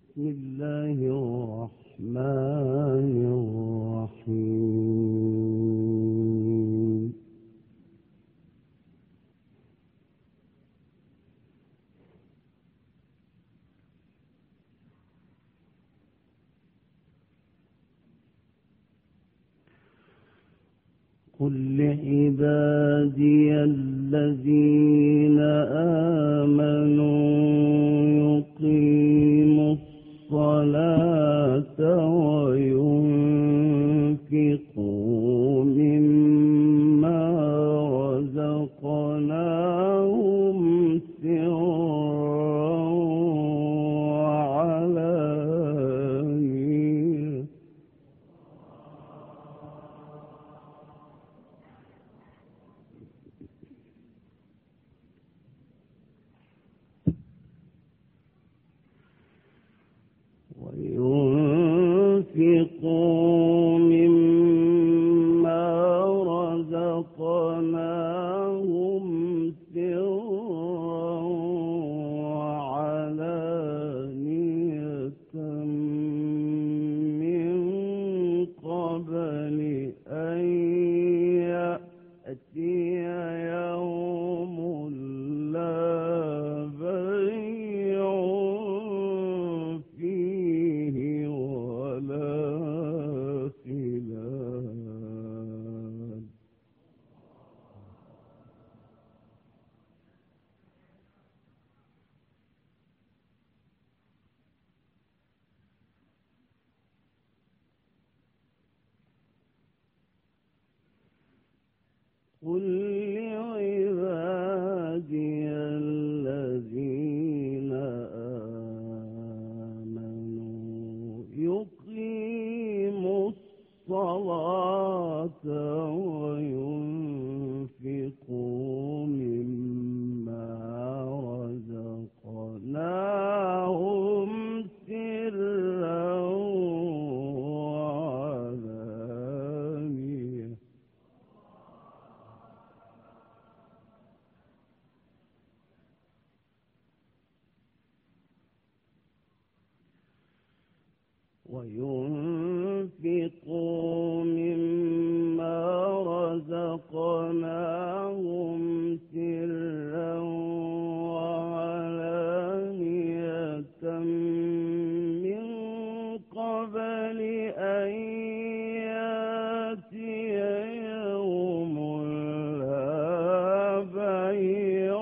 بسم الله الرحمن الرحيم. قل لعبادي الذين آمنوا يقيموا الصلاة وينفقوا مما رزقناهم سرا وعلانية وينفقوا مما رزقناهم سرا وعلانية من قبل أن يأتي يوم لا بيع فيه ولا خلال. قل لعبادي الذين آمنوا يقيموا الصلاة وينفقوا مما رزقناهم سرا وعلانية وينفقوا مما رزقناهم سرا وعلانية من قبل أن يأتي يوم لا بيع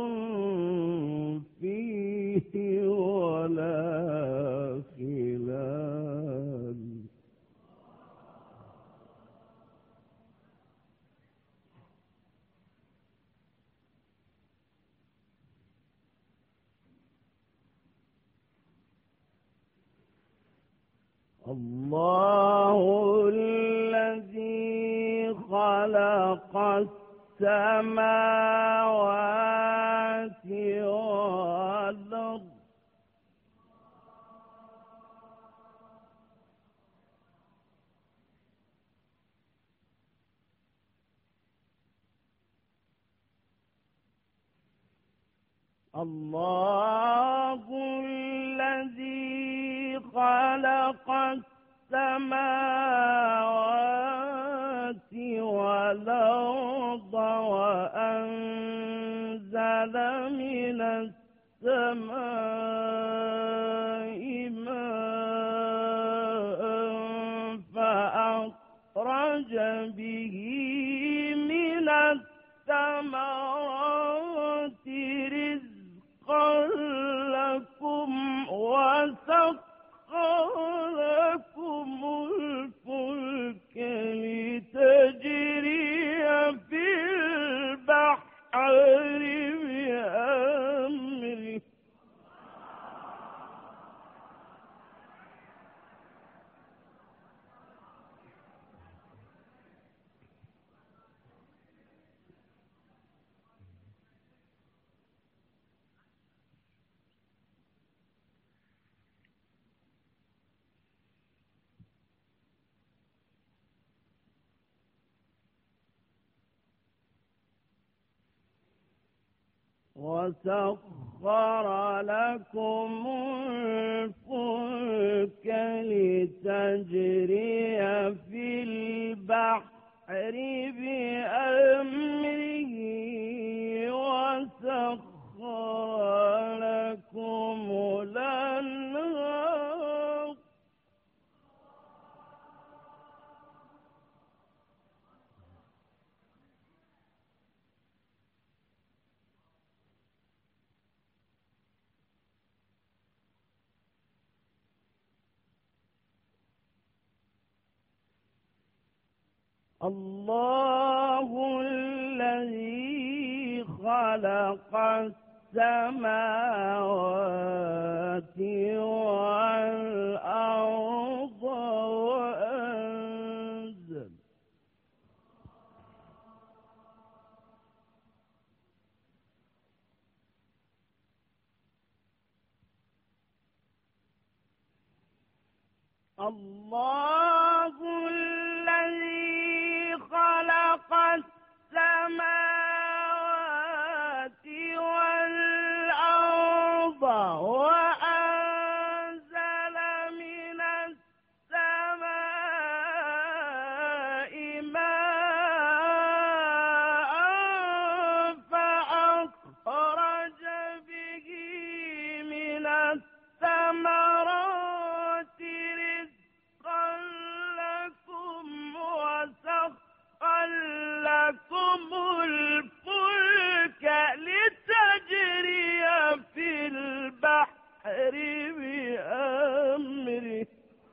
فيه ولا خلال. الله الذي خلق السماوات والأرض الله الذي خلق السماوات والأرض وأنزل من السماء ماء فأخرج به من الثمرات رزقا لكم وسخر لكم الفلك لتجري في البحر بأمره وسخر لكم الفلك لتجري في البحر بأمره وسخر لكم الأنهار. الله الذي خلق السماوات والأرض وأنزل الله الذي خلق السماوات والأرض وأنزل من السماء ماء فأخرج به من الثمرات رزقا لكم وسخر لكم الفلك لتجري في البحر بأمره.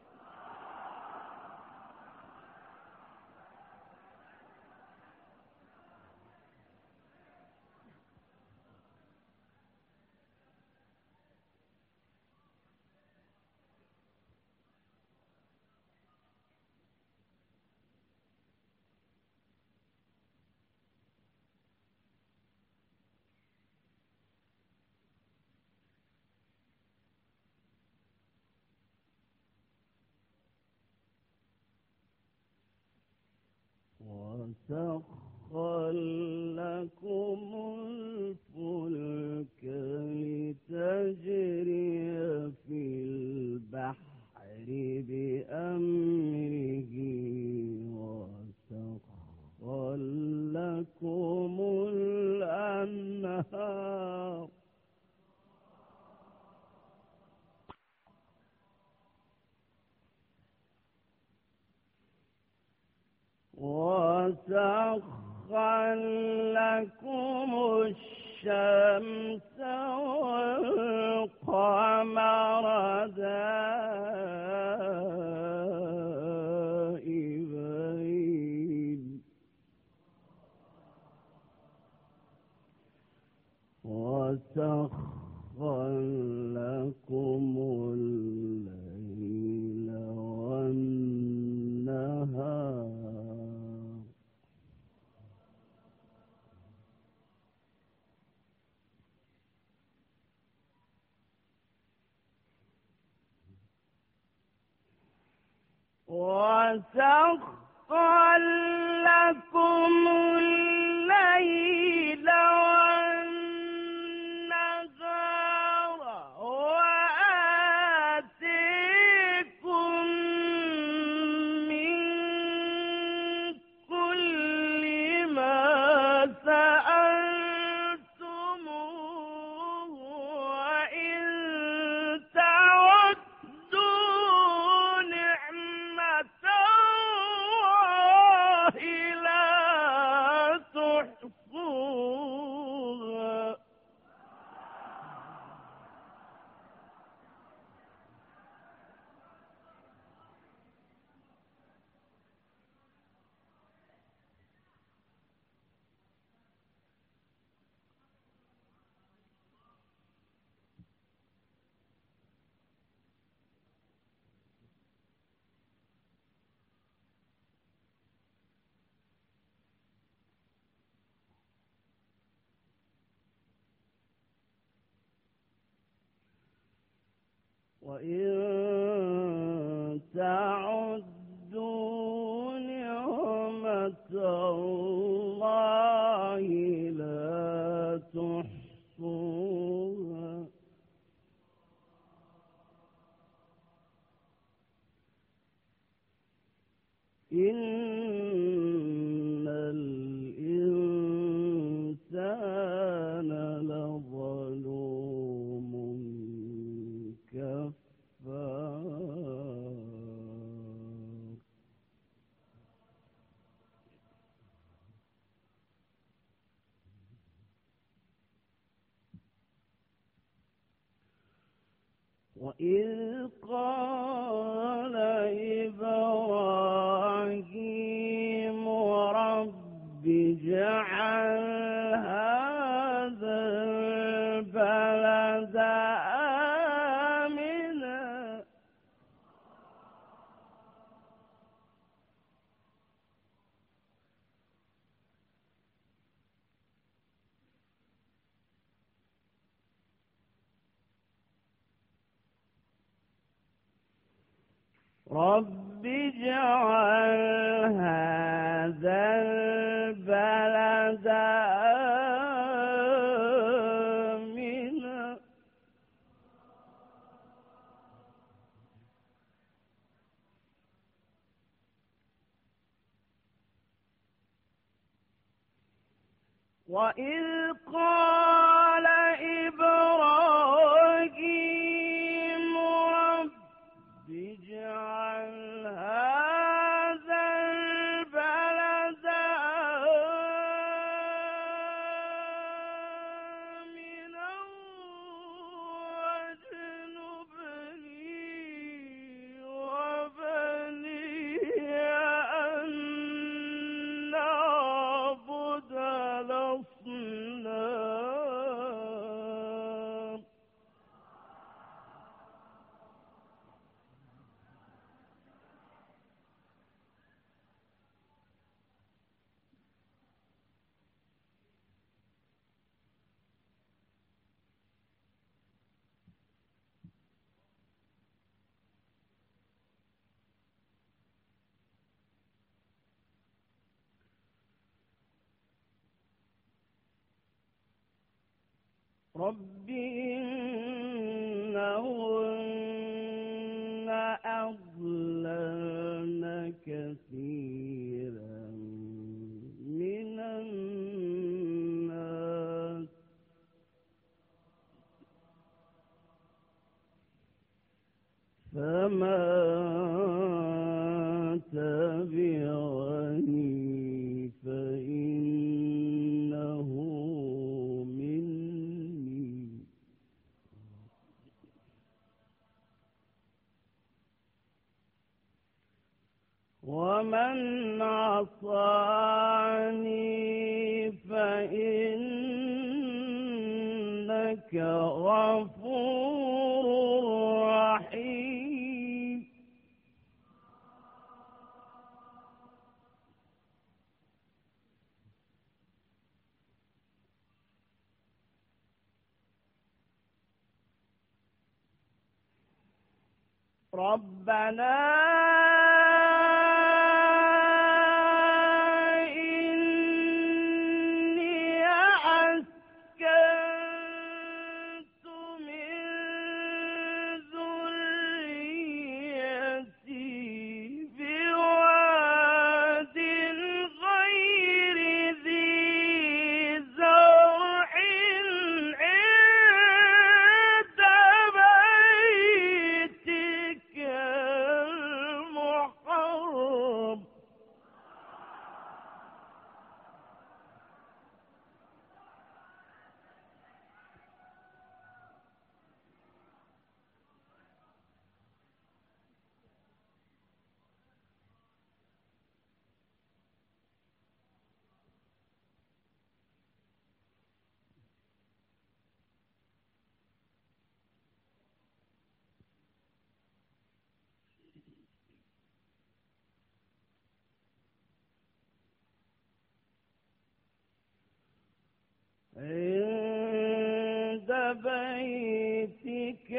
وسخر لكم الفلك لتجري في البحر بأمره وسخر لكم الأنهار. وسخر لكم الشمس والقمر دائبين وسخر لكم الليل والنهار وسخر لكم الليل والنهار وآتيكم من كل ما سألتموه وإن تعدوا نعمة الله لا تحصوها. وإن تعدوا نعمة الله لا تحصوها. إن الإنسان لظلوم كفار. وإذ قال إبراهيم رب اجعل هذا البلد آمنا رب اجعل هذا البلد آمنا وإذ قال إبراهيم رب اجعل هذا البلد آمنا واجنبني وبني أن نعبد الأصنام. رب إنهن أضللن كثيرا من الناس فمن تبعني فإنه مني ومن عصاني فإنك غفور رحيم. ربنا إني أسكنت من ذريتي بواد غير ذي زرع عند بيتك المحرم عند بيتك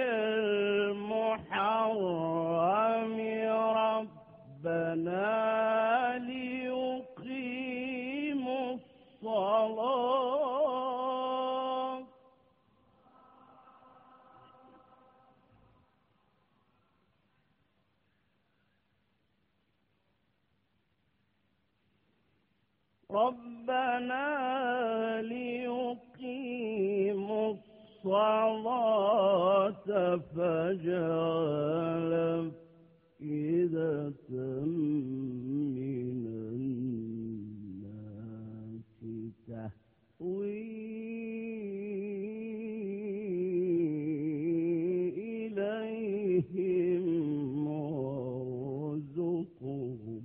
المحرم ربنا ليقيموا الصلاة ربنا ليقيموا الصلاة فاجعل أفئدة من الناس تهوي إليهم وارزقهم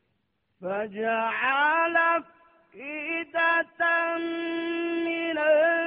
فاجعل أفئدة من